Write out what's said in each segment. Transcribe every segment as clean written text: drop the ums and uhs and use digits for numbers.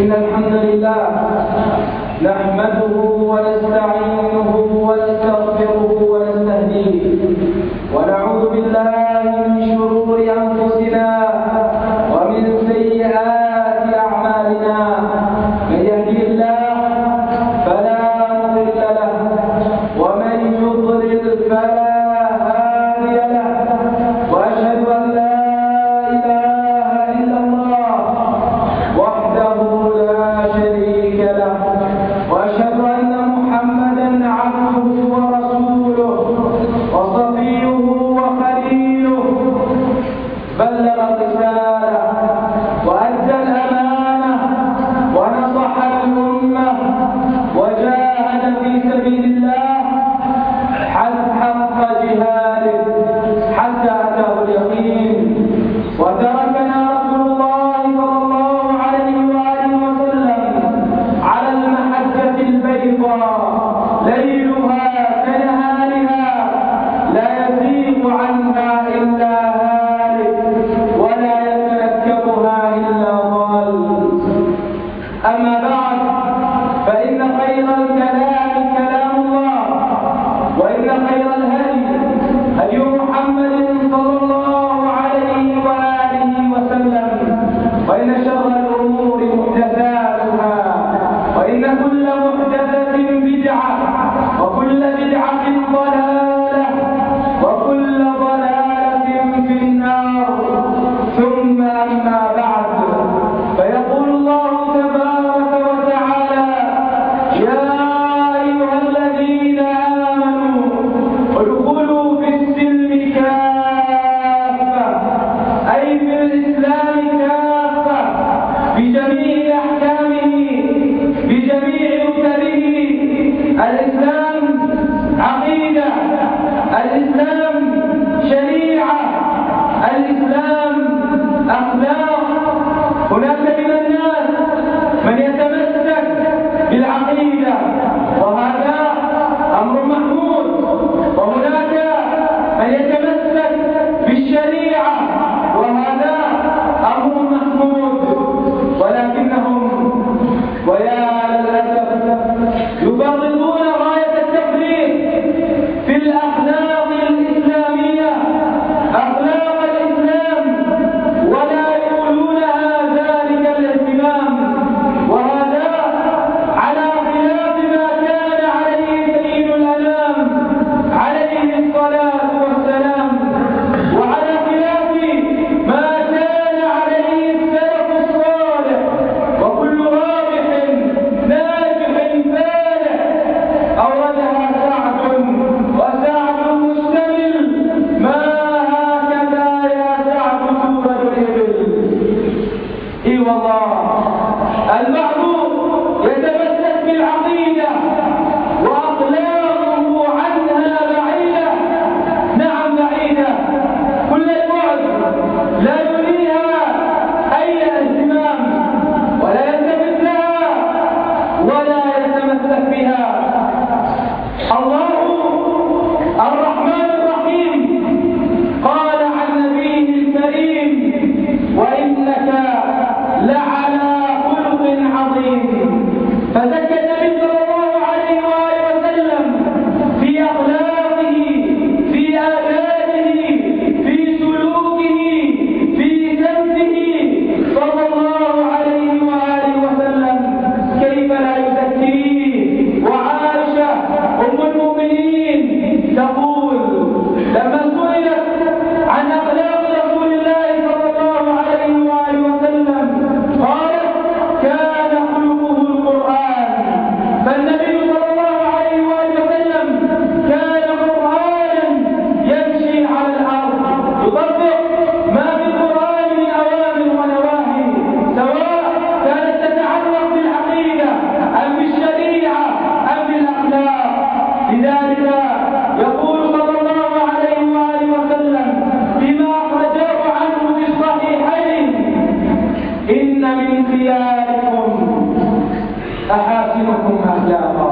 إن الحمد لله نحمده ونستعينه ونستغفره ونستهديه ونعوذ بالله من شرور أنفسنا ومن سيئات أعمالنا. من يهده الله فلا مضل له ومن يضلل فلا هادي له، وأشهد أن لا إله إلا الله وحده لا شريك له، وأشهد أن محمدا عبده ورسوله وصفيه وخليله. بلغ الرسالة وأدى الأمانة ونصح الأمة وجاهد في سبيل الله حق جهاده حتى أتاه اليقين. وتركنا رسول الله صلى الله عليه وآله وسلم على المحجة البيضاء ليلها كنهارها لا يزيغ عنها إلا هالك ولا يتنكبها إلا ضال. أما بعد، فإن خير الكلام كلام الله، وإن خير الهدي هدي محمد صلى الله عليه وآله وسلم، وإن شر الأمور محدثاتها، وإن كل محدثة بدعة، وكل بدعة ضلالة، وكل ضلالة في النار. ثم أما بعد، فيقول الله تبارك وتعالى: يا أيها الذين آمنوا ادخلوا في السلم كافة، أي في الإسلام كافة بجميع أحكامه بجميع ركنه. الإسلام عقيدة، الإسلام شريعة، الإسلام أخلاق. هناك من الناس من يتمسك بالعقيدة وهذا أمر محمود، وهناك من يتمسك بالشريعة وهذا أمر محمود، ولكنهم ويا للأسف يبررون غاية التفريط في الأخلاق الإسلامية، أخلاق الإسلام، ولا يولونها ذلك الاهتمام، وهذا على خلاف ما كان عليه سيد الأنام عليه الصلاة والسلام، وعلى خلاف ما كان عليه السلف الصالح. وكل رابح ناجح فالح أوردها سعد، وسعد مشتمل، ما هكذا يا سعد سورة الإبل. إي والله المعروف يتمسك بالعقيدة وأخلاقه عنها بعيدة، نعم بعيدة كل البعد، لا يريها أي اهتمام ولا يلتفت لها ولا يتمسك بها. الله الرحمن الرحيم قال عن نبيه الكريم: وإنك لعلى خلق عظيم. فزكى النبي صلى الله عليه وآله وسلم في أخلاقه، في آدابه، في سلوكه، في سمته صلى الله عليه وآله وسلم. كيف لا يزكيه؟ وعائشة أم المؤمنين تقول لما سئلت عن أخلاق رسول الله صلى الله عليه وآله وسلم قالت: كان خلقه القرآن. فالنبي صلى الله عليه وآله وسلم كان قرآنا يمشي على الأرض، يطبق ما في القرآن من أوامر ونواهي، سواء كانت تتعلق بالعقيدة أم بالشريعة أم بالأخلاق. لذلك يقول صلى الله عليه وآله وسلم فيما أخرجه عنه في الصحيحين: إن من خياركم أحاسنكم أخلاقا.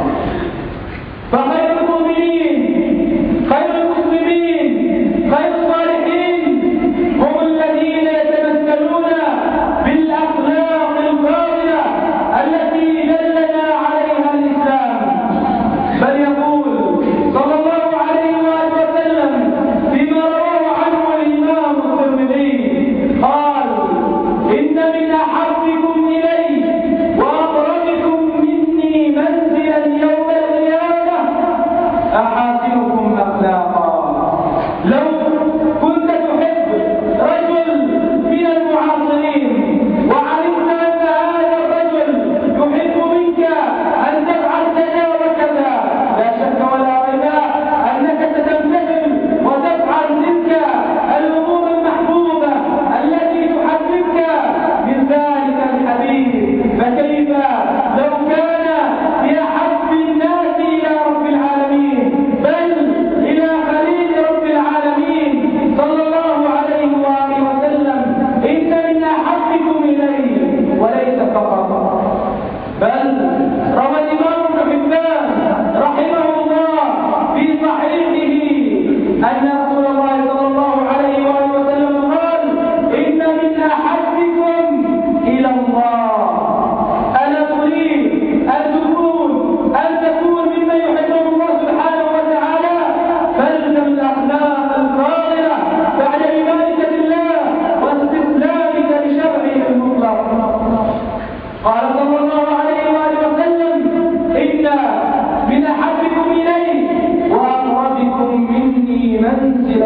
فخير المؤمنين، خير المسلمين، خير الصالحين هم الذين يتمثلون بالأخلاق الفاضلة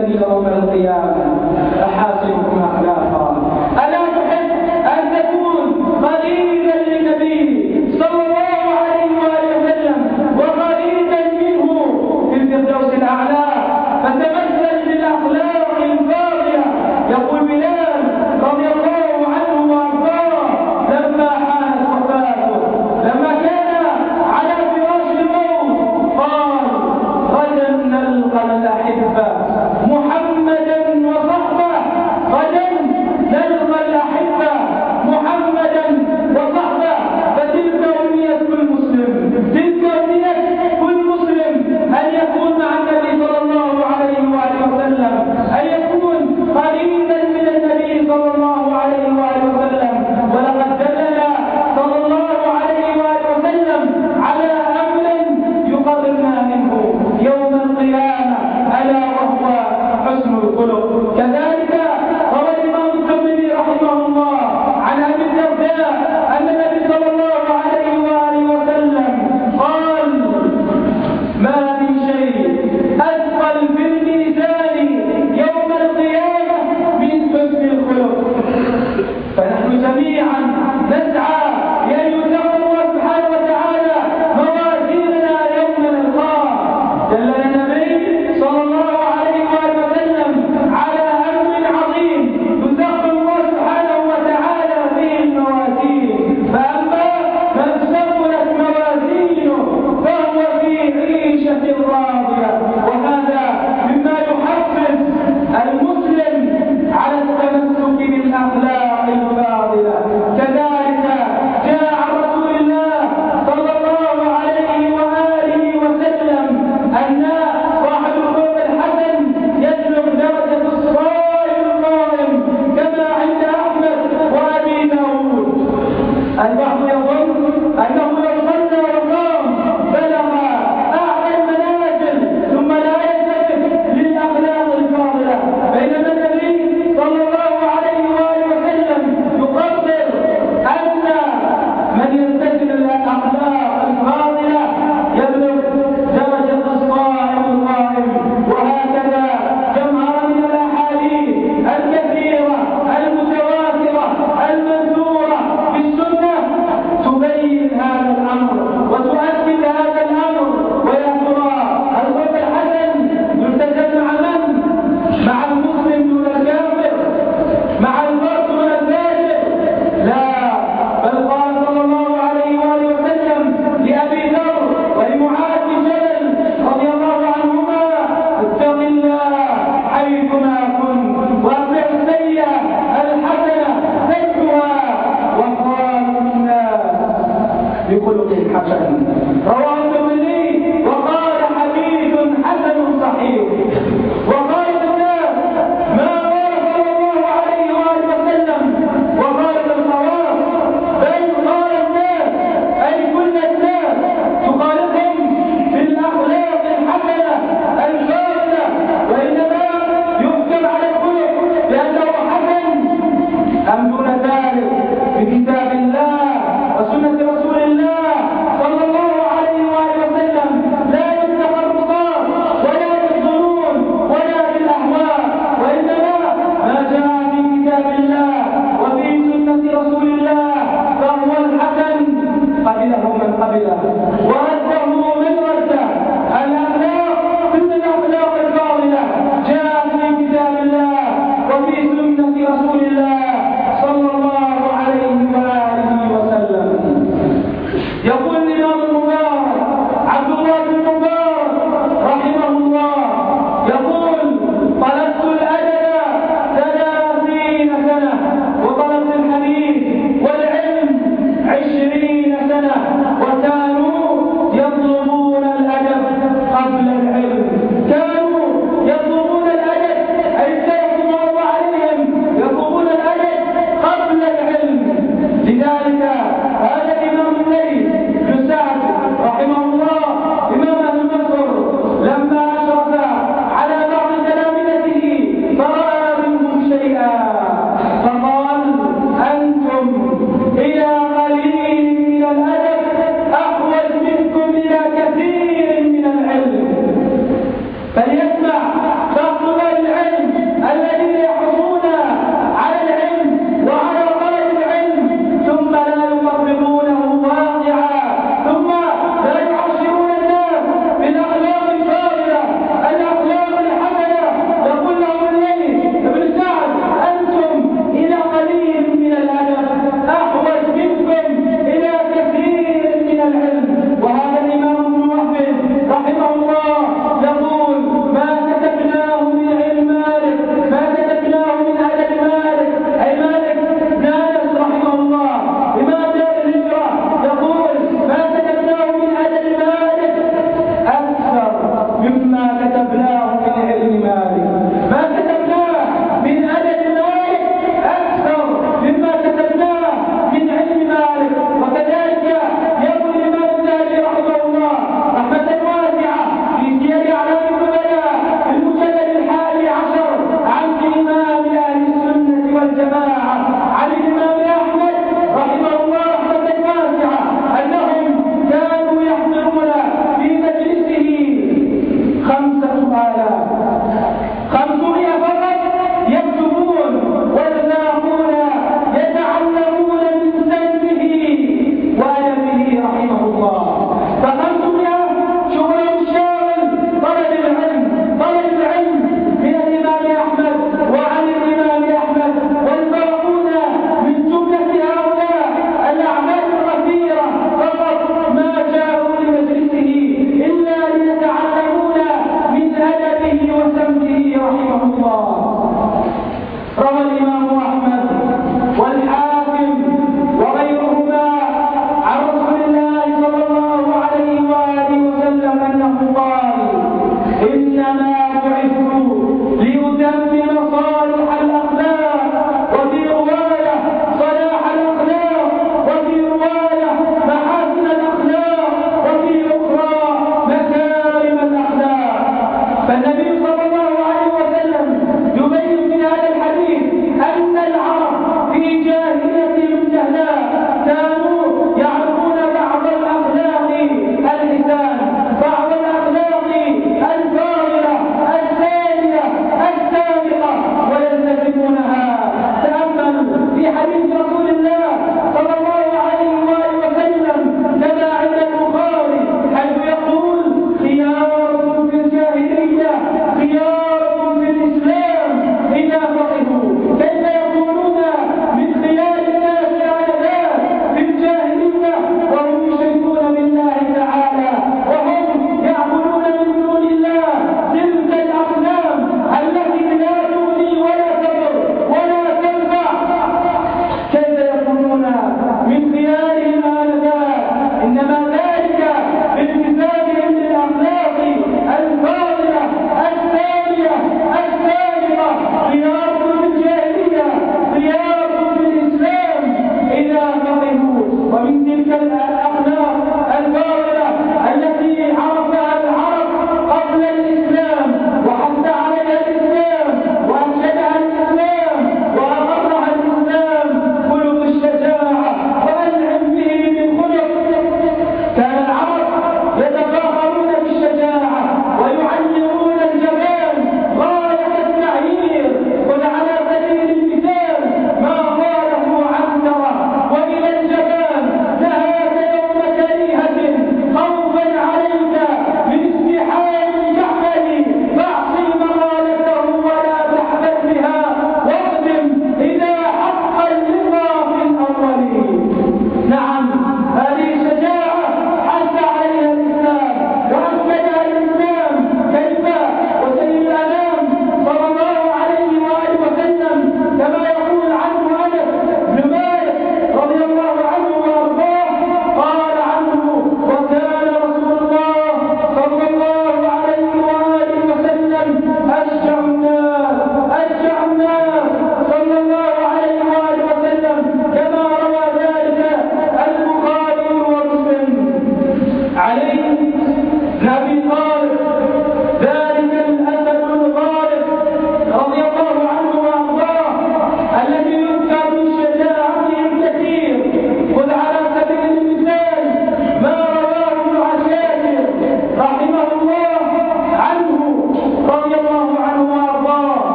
الذي يوم القيامة أحاسبكم أخلاقا. ألا تحب أن تكون قريبا للنبي صلى الله عليه وآله وسلم وقريبا منه في الفردوس الأعلى؟ فتمثل بالأخلاق الفاضلة. يقول بلال رضي الله عنه وأرضاه لما حانت وفاته، لما كان على فراش الموت، قال: غدا نلقى الأحبة محمدا وصحبه، غدا نلقى الأحبة محمدا وصحبه. فتلك أمنية كل مسلم، تلك أمنية كل مسلم، أن يكون مع النبي صلى الله عليه وآله وسلم، أن يكون قريبا من النبي صلى الله عليه وآله وسلم. ولقد دلنا صلى الله عليه وآله وسلم على أمر يقربنا منه يوم القيامة، ألا وهو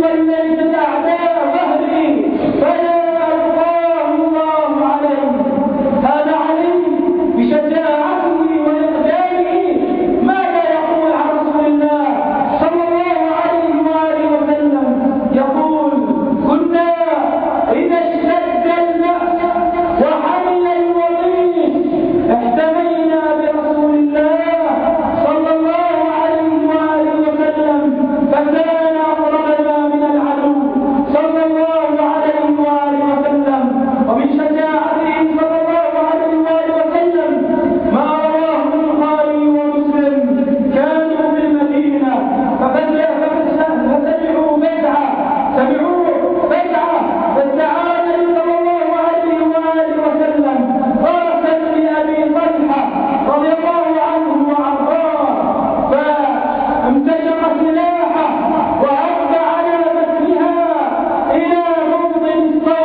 وليت الأعداء ظهري فلا ألقاه الله عليه. هذا علي بشجاعته وإقدامه ماذا يقول عن رسول الله صلى الله عليه وآله وسلم؟ يقول: كنا إذا اشتد البأس وحل الوضيح احتمينا برسول الله صلى الله عليه وآله وسلم فكان أقربنا من العدو صلى الله عليه وآله وسلم. ومن شجاعته صلى الله عليه وآله وسلم ما رواه البخاري ومسلم: كانوا بالمدينة فسمعوا فزعة فاستعان صلى الله عليه وآله وسلم فرسا لأبي طلحة رضي الله عنه وأرضاه فامتشق سلاحه وعد على مثلها إلى موطن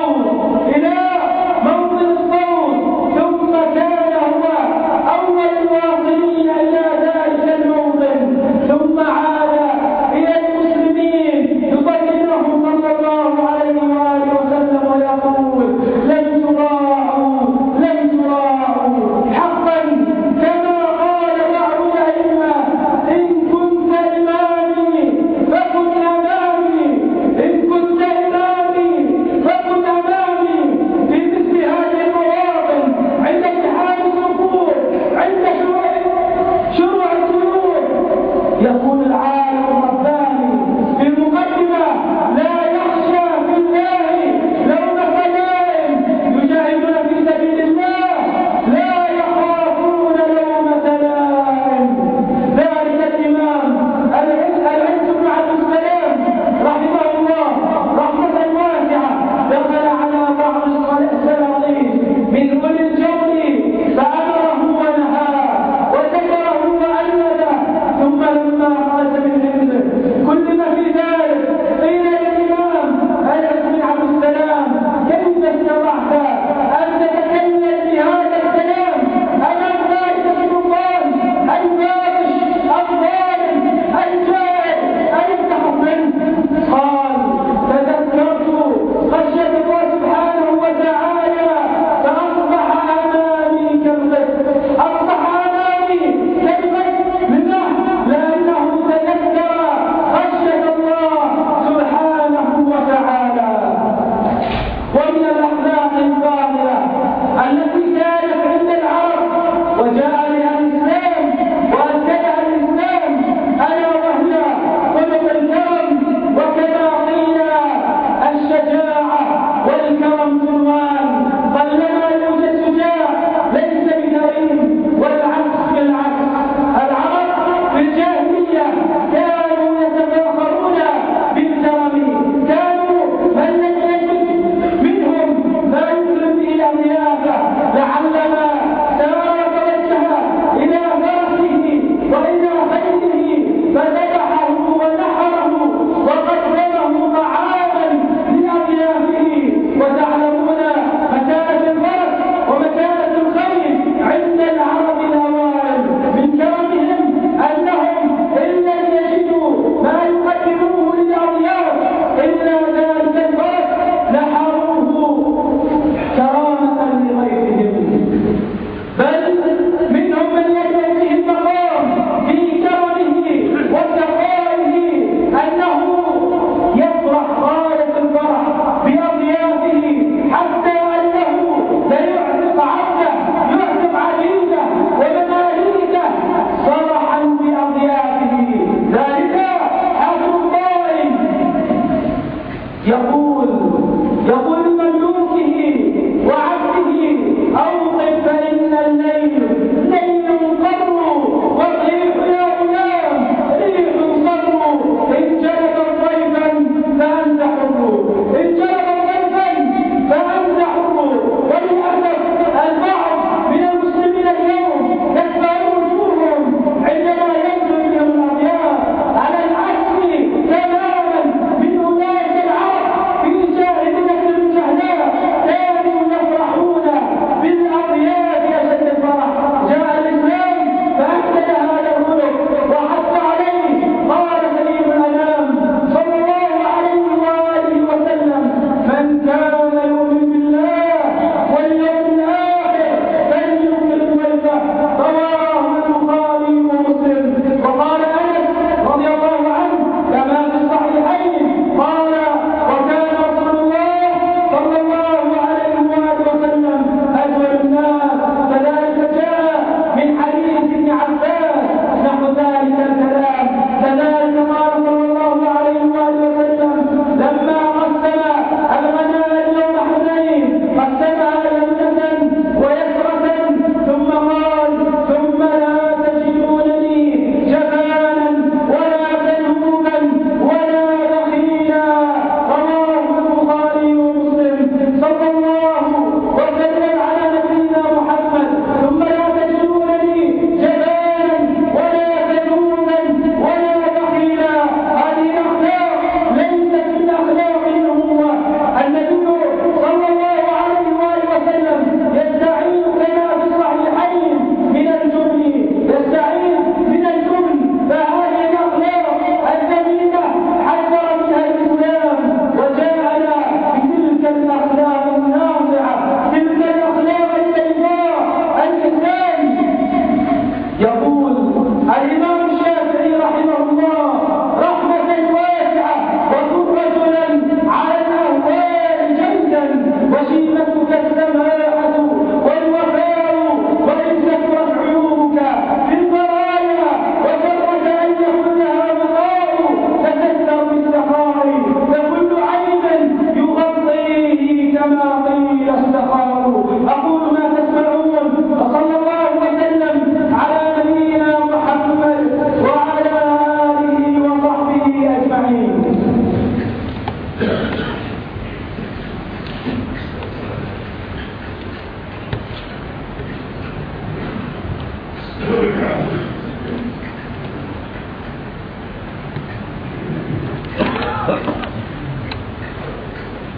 الصوت ثم كان هو أول الواصلين إلى ذلك الموطن ثم عاد إلى المسلمين يطمئنهم صلى الله عليه وآله وسلم ويقول: لن تراعوا حقا كما قال بعض الأئمة: إن كنت إمامي فكن أمامي، إن كنت إمامي فكن أمامي في مثل هذه المواطن، عند اتحاد الصفوف، عند شروع السيوف. يقول العالم الرباني في المقدمة: لا يخشى في الله لومة لائم، يجاهدون في سبيل الله لا يخافون لومة لائم. ذلك الإمام العز بن عبد السلام رحمه الله رحمة واسعة دخل على بعض السلاطين من أولي الجور فأمره ونهاه وذكره وأنده، ثم لما قاس من عنده كل ما في ذلك قيل للإمام العز بن عبد السلام: كيف استطعت أن تتكلم بهذا الكلام أمام ذلك السلطان الفاحش الظالم الجائر أيفتح منه؟ قال: تذكرت خشية الله سبحانه وتعالى فأصبح أمامي كالغد، أصبح أمامي كالغد منه، لأنه تذكر خشية الله سبحانه وتعالى. ومن الأخلاق الفاضلة التي كانت عند العرب وجاء بها الإسلام وأكدها الإسلام ألا وهي خلق الكرم، وكما قيل الشجاعة والكرم عنوان. قلما يوجد شجاع ليس بكريم، والعكس بالعكس. العرب في الجاهلية كانوا يتفاخرون بالكرم، كانوا من لم يجد منهم ما يكرم به أضيافه لعلما سار توجه إلى فرسه وإلى خيله فذبحه ونحره وقدمه طعاما لأضيافه. وتعلمون مكانة الفرس ومكانة الخيل عند العرب الأوائل من كرمهم أنهم إن لم يجدوا ما يقدموه للأضياف إلا ذلك الفرس نحروه كرامة لغيرهم. بل منهم من يبدأ به المقام في كرمه وسخائه أنه يفرح غاية الفرح بأضيافه، حتى أنه ليعتق عبده يعتق عبيده ومماليكه فرحا بأضيافه. ذلك حق الطائم يقول لمملوكه وعبده: أوقف فإن الليل قر والريح يا غلام ريح صر، إن جلب ضيفا فأنت حر، إن جلب ضيفا فأنت حر. وللأسف البعض من المسلمين اليوم تكبر وجوههم عندما ينزل بهم الأضياف، على العكس تماما من أولئك العرب في جاهلية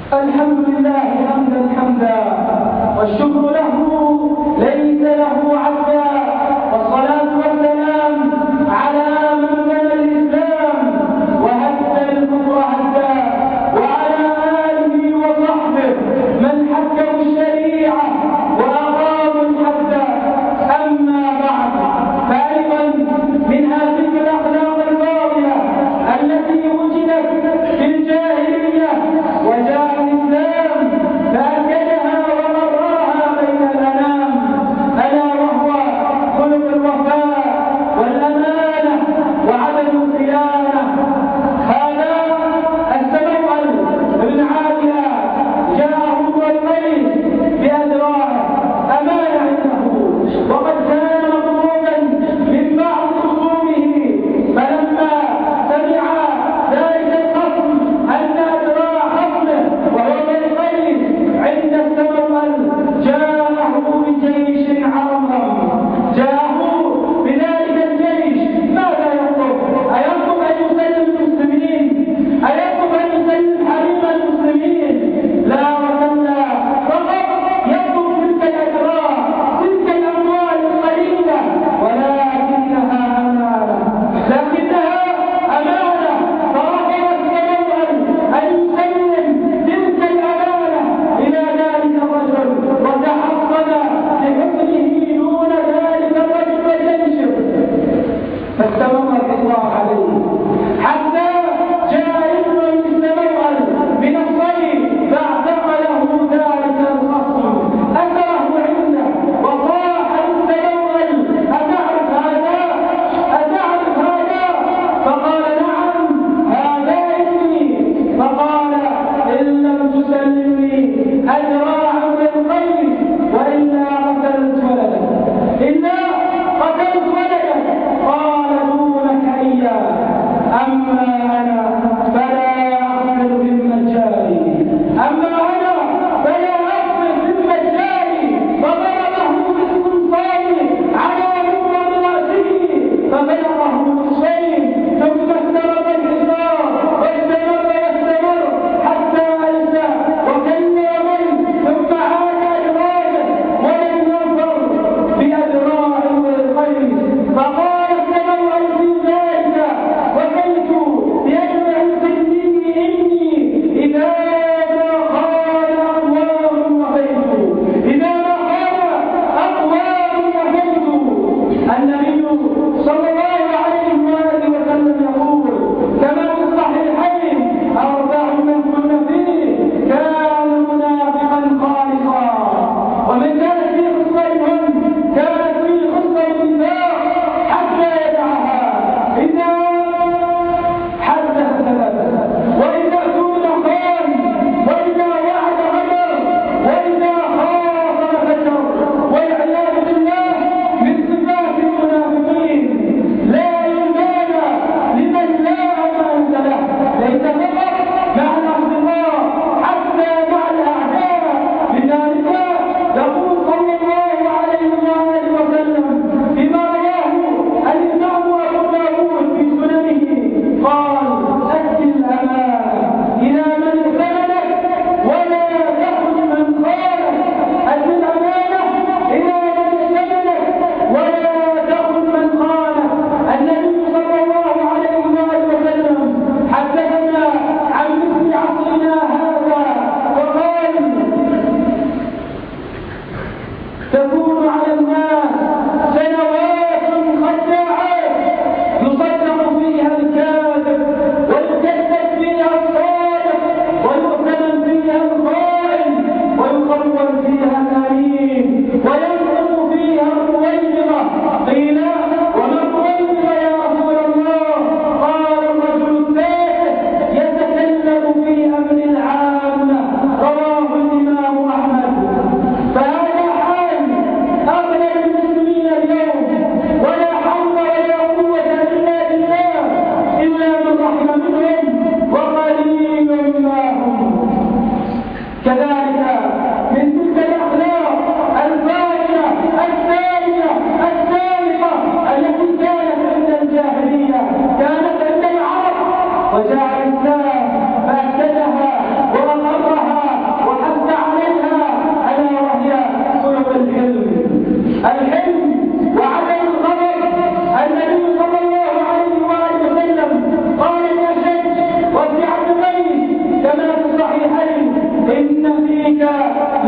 الحمد لله حمدا والشكر له ليس له عدا، والصلاة والسلام على من بنى الإسلام وهد الكفر هدا، وعلى آله وصحبه من حكموا الشريعة وأقاموا الحد. أما بعد، فأيضا من هذه الأخلاق الفاضلة التي وجدت في الجاهلية وجاء الإسلام إن فيك